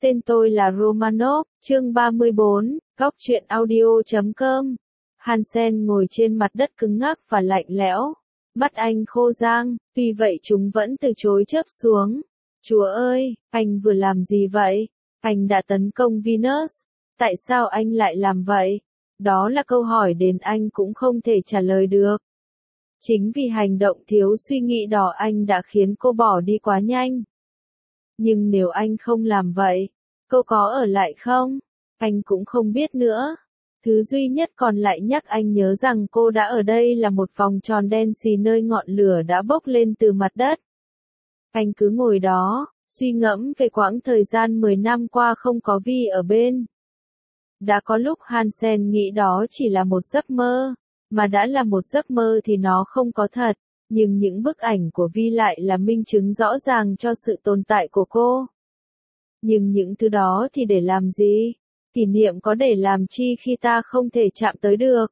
Tên tôi là Romanov, chương 34, góc truyện audio.com. Hansen ngồi trên mặt đất cứng ngắc và lạnh lẽo. Mắt anh khô rang, tuy vậy chúng vẫn từ chối chớp xuống. Chúa ơi, anh vừa làm gì vậy? Anh đã tấn công Venus. Tại sao anh lại làm vậy? Đó là câu hỏi đến anh cũng không thể trả lời được. Chính vì hành động thiếu suy nghĩ đó anh đã khiến cô bỏ đi quá nhanh. Nhưng nếu anh không làm vậy, cô có ở lại không? Anh cũng không biết nữa. Thứ duy nhất còn lại nhắc anh nhớ rằng cô đã ở đây là một vòng tròn đen xì nơi ngọn lửa đã bốc lên từ mặt đất. Anh cứ ngồi đó, suy ngẫm về quãng thời gian 10 năm qua không có Vi ở bên. Đã có lúc Hansen nghĩ đó chỉ là một giấc mơ, mà đã là một giấc mơ thì nó không có thật, nhưng những bức ảnh của Vi lại là minh chứng rõ ràng cho sự tồn tại của cô. Nhưng những thứ đó thì để làm gì? Kỷ niệm có để làm chi khi ta không thể chạm tới được?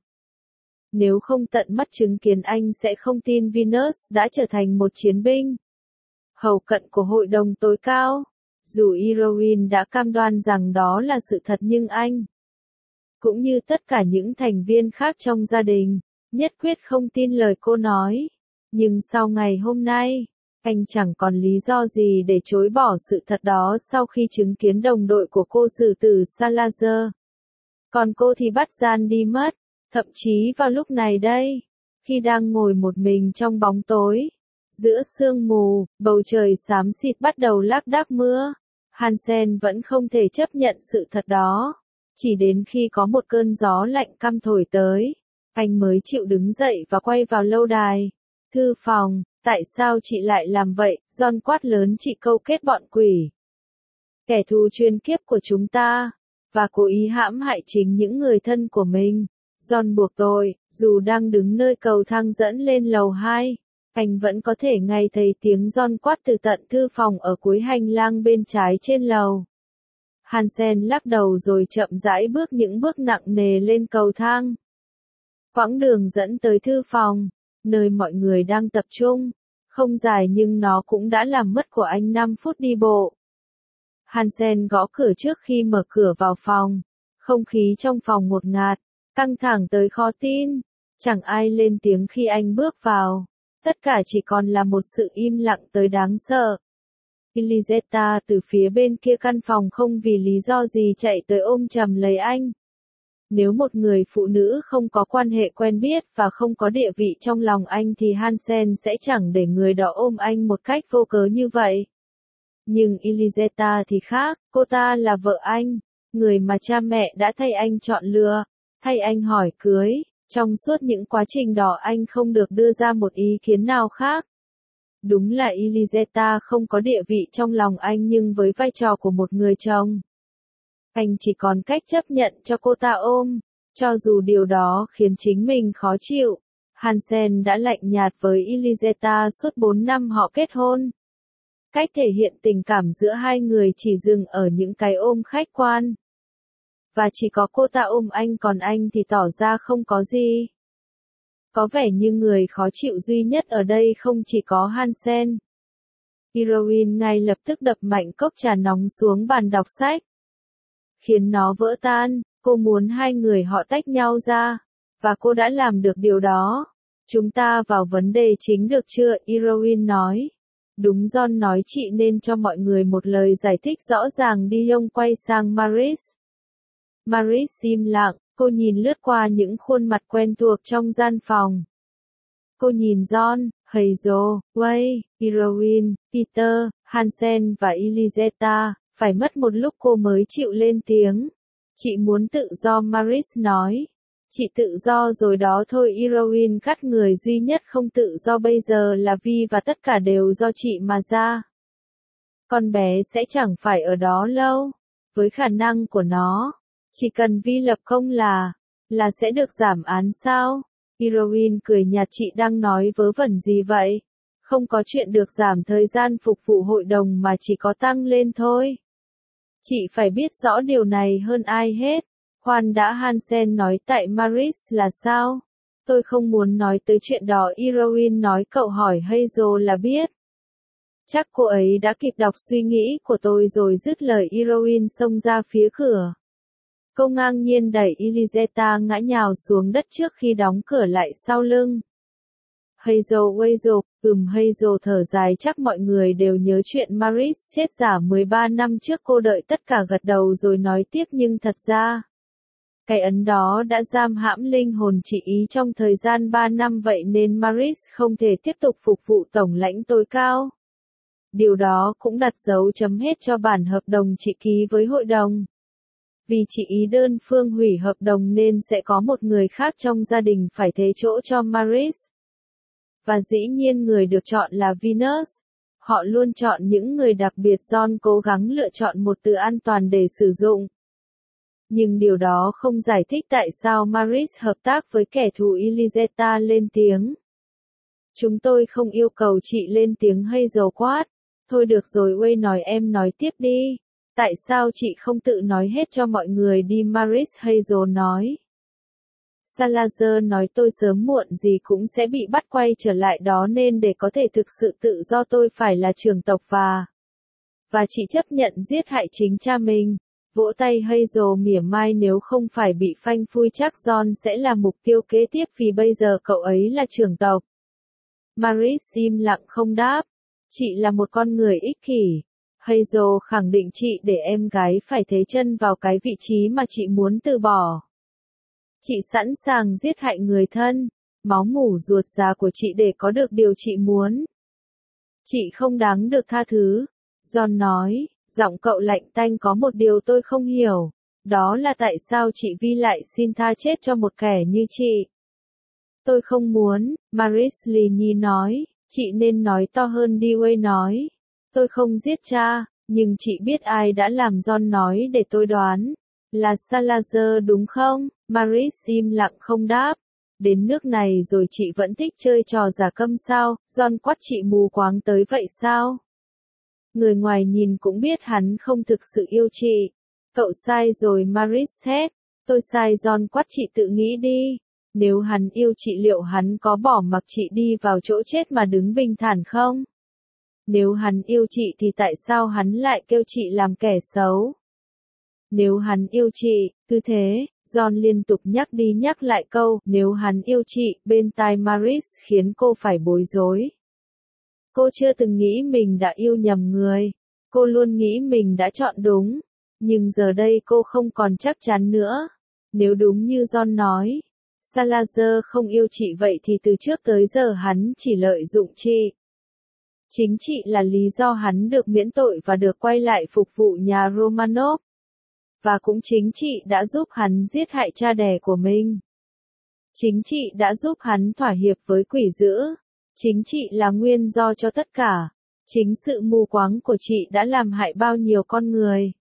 Nếu không tận mắt chứng kiến anh sẽ không tin Venus đã trở thành một chiến binh hậu cận của Hội đồng tối cao. Dù Heroine đã cam đoan rằng đó là sự thật nhưng anh, cũng như tất cả những thành viên khác trong gia đình, nhất quyết không tin lời cô nói. Nhưng sau ngày hôm nay, anh chẳng còn lý do gì để chối bỏ sự thật đó sau khi chứng kiến đồng đội của cô xử tử Salazar. Còn cô thì bắt gian đi mất, thậm chí vào lúc này đây, khi đang ngồi một mình trong bóng tối, giữa sương mù, bầu trời xám xịt bắt đầu lác đác mưa, Hansen vẫn không thể chấp nhận sự thật đó. Chỉ đến khi có một cơn gió lạnh căm thổi tới, anh mới chịu đứng dậy và quay vào lâu đài. Thư phòng, tại sao chị lại làm vậy? John quát lớn, chị câu kết bọn quỷ, kẻ thù chuyên kiếp của chúng ta, và cố ý hãm hại chính những người thân của mình. John buộc tôi, dù đang đứng nơi cầu thang dẫn lên lầu 2, anh vẫn có thể nghe thấy tiếng John quát từ tận thư phòng ở cuối hành lang bên trái trên lầu. Hansen lắc đầu rồi chậm rãi bước những bước nặng nề lên cầu thang. Quãng đường dẫn tới thư phòng, nơi mọi người đang tập trung, không dài nhưng nó cũng đã làm mất của anh 5 phút đi bộ. Hansen gõ cửa trước khi mở cửa vào phòng. Không khí trong phòng ngột ngạt, căng thẳng tới khó tin. Chẳng ai lên tiếng khi anh bước vào. Tất cả chỉ còn là một sự im lặng tới đáng sợ. Elisetta từ phía bên kia căn phòng không vì lý do gì chạy tới ôm chầm lấy anh. Nếu một người phụ nữ không có quan hệ quen biết và không có địa vị trong lòng anh thì Hansen sẽ chẳng để người đó ôm anh một cách vô cớ như vậy. Nhưng Elisetta thì khác, cô ta là vợ anh, người mà cha mẹ đã thay anh chọn lựa, thay anh hỏi cưới. Trong suốt những quá trình đó anh không được đưa ra một ý kiến nào khác. Đúng là Elisetta không có địa vị trong lòng anh nhưng với vai trò của một người chồng, anh chỉ còn cách chấp nhận cho cô ta ôm, cho dù điều đó khiến chính mình khó chịu. Hansen đã lạnh nhạt với Elisetta suốt 4 năm họ kết hôn. Cách thể hiện tình cảm giữa hai người chỉ dừng ở những cái ôm khách quan. Và chỉ có cô ta ôm anh còn anh thì tỏ ra không có gì. Có vẻ như người khó chịu duy nhất ở đây không chỉ có Hansen. Heroine ngay lập tức đập mạnh cốc trà nóng xuống bàn đọc sách, khiến nó vỡ tan. Cô muốn hai người họ tách nhau ra, và cô đã làm được điều đó. Chúng ta vào vấn đề chính được chưa? Heroine nói. Đúng, John nói, chị nên cho mọi người một lời giải thích rõ ràng đi. Ông quay sang Maris. Maris im lặng, cô nhìn lướt qua những khuôn mặt quen thuộc trong gian phòng. Cô nhìn John, Hazel, Way, Heroine, Peter, Hansen và Elisetta. Phải mất một lúc cô mới chịu lên tiếng. Chị muốn tự do, Maris nói. Chị tự do rồi đó thôi. Heroine cắt người. Duy nhất không tự do bây giờ là Vi và tất cả đều do chị mà ra. Con bé sẽ chẳng phải ở đó lâu. Với khả năng của nó, chỉ cần Vi lập công là sẽ được giảm án sao? Heroine cười nhạt, chị đang nói vớ vẩn gì vậy? Không có chuyện được giảm thời gian phục vụ hội đồng mà chỉ có tăng lên thôi. Chị phải biết rõ điều này hơn ai hết. Khoan đã, Hansen nói, tại Maris là sao? Tôi không muốn nói tới chuyện đó. Heroine nói, cậu hỏi Hazel là biết. Chắc cô ấy đã kịp đọc suy nghĩ của tôi rồi dứt lời Heroin xông ra phía cửa. Cô ngang nhiên đẩy Elizeta ngã nhào xuống đất trước khi đóng cửa lại sau lưng. Hazel, Hazel thở dài, chắc mọi người đều nhớ chuyện Maris chết giả 13 năm trước. Cô đợi tất cả gật đầu rồi nói tiếp, nhưng thật ra, cái ấn đó đã giam hãm linh hồn chị ý trong thời gian 3 năm, vậy nên Maris không thể tiếp tục phục vụ tổng lãnh tối cao. Điều đó cũng đặt dấu chấm hết cho bản hợp đồng chị ký với hội đồng. Vì chị ý đơn phương hủy hợp đồng nên sẽ có một người khác trong gia đình phải thế chỗ cho Maris. Và dĩ nhiên người được chọn là Venus. Họ luôn chọn những người đặc biệt. John cố gắng lựa chọn một từ an toàn để sử dụng. Nhưng điều đó không giải thích tại sao Maris hợp tác với kẻ thù. Elizeta lên tiếng. Chúng tôi không yêu cầu chị lên tiếng. Hazel quát. Thôi được rồi Wade nói, em nói tiếp đi. Tại sao chị không tự nói hết cho mọi người đi? Maris. Hazel nói. Salazar nói tôi sớm muộn gì cũng sẽ bị bắt quay trở lại đó, nên để có thể thực sự tự do tôi phải là trưởng tộc và chị chấp nhận giết hại chính cha mình. Vỗ tay. Hazel mỉa mai, nếu không phải bị phanh phui chắc John sẽ là mục tiêu kế tiếp vì bây giờ cậu ấy là trưởng tộc. Maris im lặng không đáp. Chị là một con người ích kỷ. Hazel khẳng định, chị để em gái phải thế chân vào cái vị trí mà chị muốn từ bỏ. Chị sẵn sàng giết hại người thân, máu mủ ruột già của chị để có được điều chị muốn. Chị không đáng được tha thứ. John nói, giọng cậu lạnh tanh. Có một điều tôi không hiểu, đó là tại sao chị Vi lại xin tha chết cho một kẻ như chị. Tôi không muốn, Maris Nhi nói, chị nên nói to hơn đi. Wade nói, tôi không giết cha, nhưng chị biết ai đã làm. John nói, để tôi đoán. Là Salazar đúng không? Maris im lặng không đáp. Đến nước này rồi chị vẫn thích chơi trò giả câm sao? John quát, chị mù quáng tới vậy sao? Người ngoài nhìn cũng biết hắn không thực sự yêu chị. Cậu sai rồi. Maris hét. Tôi sai. John quát, chị tự nghĩ đi. Nếu hắn yêu chị liệu hắn có bỏ mặc chị đi vào chỗ chết mà đứng bình thản không? Nếu hắn yêu chị thì tại sao hắn lại kêu chị làm kẻ xấu? Nếu hắn yêu chị, cứ thế. John liên tục nhắc đi nhắc lại câu, nếu hắn yêu chị, bên tai Maris khiến cô phải bối rối. Cô chưa từng nghĩ mình đã yêu nhầm người. Cô luôn nghĩ mình đã chọn đúng. Nhưng giờ đây cô không còn chắc chắn nữa. Nếu đúng như John nói, Salazar không yêu chị, vậy thì từ trước tới giờ hắn chỉ lợi dụng chị. Chính chị là lý do hắn được miễn tội và được quay lại phục vụ nhà Romanov. Và cũng chính chị đã giúp hắn giết hại cha đẻ của mình. Chính chị đã giúp hắn thỏa hiệp với quỷ dữ. Chính chị là nguyên do cho tất cả. Chính sự mù quáng của chị đã làm hại bao nhiêu con người.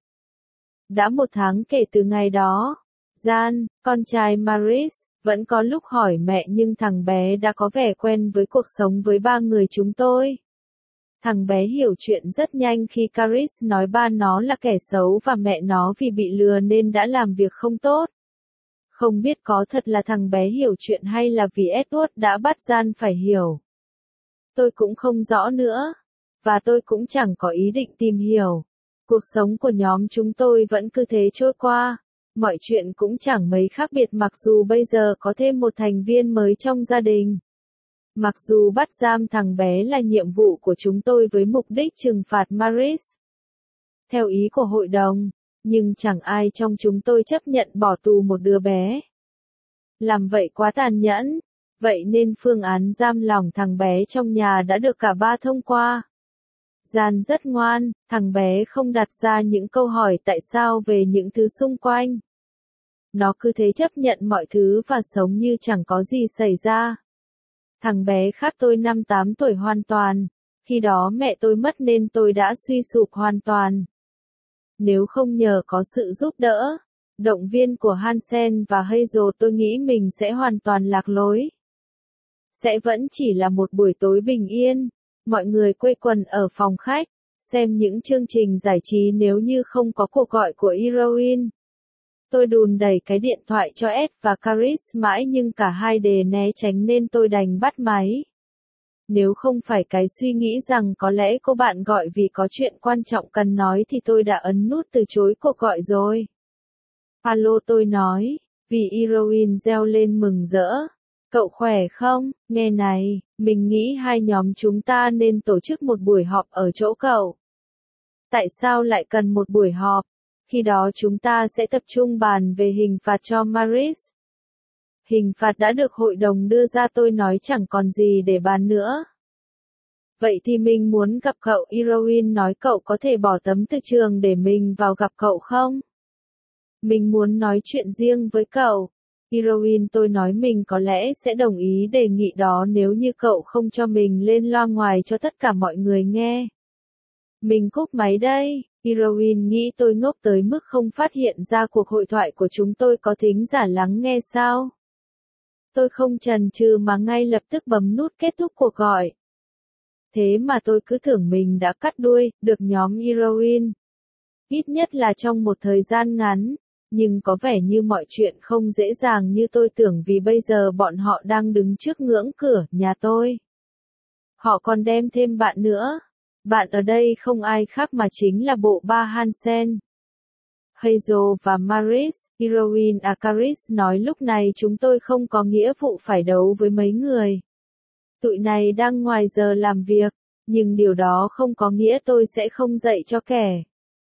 Đã 1 tháng kể từ ngày đó. Jan, con trai Maris, vẫn có lúc hỏi mẹ, nhưng thằng bé đã có vẻ quen với cuộc sống với 3 người chúng tôi. Thằng bé hiểu chuyện rất nhanh khi Caris nói ba nó là kẻ xấu và mẹ nó vì bị lừa nên đã làm việc không tốt. Không biết có thật là thằng bé hiểu chuyện hay là vì Edward đã bắt Jan phải hiểu. Tôi cũng không rõ nữa. Và tôi cũng chẳng có ý định tìm hiểu. Cuộc sống của nhóm chúng tôi vẫn cứ thế trôi qua. Mọi chuyện cũng chẳng mấy khác biệt mặc dù bây giờ có thêm một thành viên mới trong gia đình. Mặc dù bắt giam thằng bé là nhiệm vụ của chúng tôi với mục đích trừng phạt Maris. Theo ý của hội đồng, nhưng chẳng ai trong chúng tôi chấp nhận bỏ tù một đứa bé. Làm vậy quá tàn nhẫn. Vậy nên phương án giam lỏng thằng bé trong nhà đã được cả ba thông qua. Jan rất ngoan, thằng bé không đặt ra những câu hỏi tại sao về những thứ xung quanh. Nó cứ thế chấp nhận mọi thứ và sống như chẳng có gì xảy ra. Thằng bé khác tôi 5-8 tuổi hoàn toàn. Khi đó mẹ tôi mất nên tôi đã suy sụp hoàn toàn. Nếu không nhờ có sự giúp đỡ, động viên của Hansen và Hazel, tôi nghĩ mình sẽ hoàn toàn lạc lối. Sẽ vẫn chỉ là một buổi tối bình yên. Mọi người quây quần ở phòng khách, xem những chương trình giải trí nếu như không có cuộc gọi của Heroin. Tôi đùn đẩy cái điện thoại cho Ed và Caris mãi nhưng cả hai đều né tránh nên tôi đành bắt máy. Nếu không phải cái suy nghĩ rằng có lẽ cô bạn gọi vì có chuyện quan trọng cần nói thì tôi đã ấn nút từ chối cuộc gọi rồi. Alo, tôi nói, vì Heroin reo lên mừng rỡ. Cậu khỏe không? Nghe này, mình nghĩ hai nhóm chúng ta nên tổ chức một buổi họp ở chỗ cậu. Tại sao lại cần một buổi họp? Khi đó chúng ta sẽ tập trung bàn về hình phạt cho Maris. Hình phạt đã được hội đồng đưa ra, tôi nói chẳng còn gì để bàn nữa. Vậy thì mình muốn gặp cậu. Heroin nói cậu có thể bỏ tấm từ trường để mình vào gặp cậu không? Mình muốn nói chuyện riêng với cậu. Heroin, tôi nói mình có lẽ sẽ đồng ý đề nghị đó nếu như cậu không cho mình lên loa ngoài cho tất cả mọi người nghe. Mình cúp máy đây. Heroin nghĩ tôi ngốc tới mức không phát hiện ra cuộc hội thoại của chúng tôi có thính giả lắng nghe sao? Tôi không chần chừ mà ngay lập tức bấm nút kết thúc cuộc gọi. Thế mà tôi cứ tưởng mình đã cắt đuôi được nhóm Heroin. Ít nhất là trong một thời gian ngắn. Nhưng có vẻ như mọi chuyện không dễ dàng như tôi tưởng, vì bây giờ bọn họ đang đứng trước ngưỡng cửa nhà tôi. Họ còn đem thêm bạn nữa. Bạn ở đây không ai khác mà chính là bộ ba Hansen. Hazel và Maris. Heroin Akaris nói lúc này chúng tôi không có nghĩa vụ phải đấu với mấy người. Tụi này đang ngoài giờ làm việc, nhưng điều đó không có nghĩa tôi sẽ không dạy cho kẻ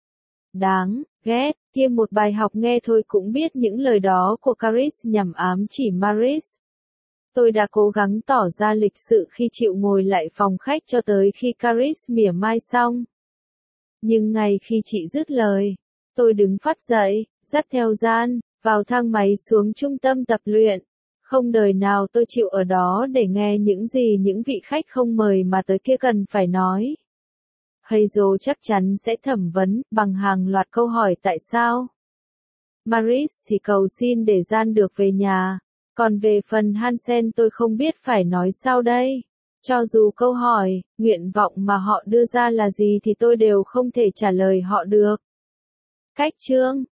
đáng ghét kia một bài học. Nghe thôi cũng biết những lời đó của Caris nhằm ám chỉ Maris. Tôi đã cố gắng tỏ ra lịch sự khi chịu ngồi lại phòng khách cho tới khi Caris mỉa mai xong. Nhưng ngay khi chị dứt lời, tôi đứng phát dậy, dắt theo Gian, vào thang máy xuống trung tâm tập luyện. Không đời nào tôi chịu ở đó để nghe những gì những vị khách không mời mà tới kia cần phải nói. Hazel chắc chắn sẽ thẩm vấn bằng hàng loạt câu hỏi tại sao. Maris thì cầu xin để Gian được về nhà. Còn về phần Hansen tôi không biết phải nói sao đây. Cho dù câu hỏi, nguyện vọng mà họ đưa ra là gì thì tôi đều không thể trả lời họ được. Cách chương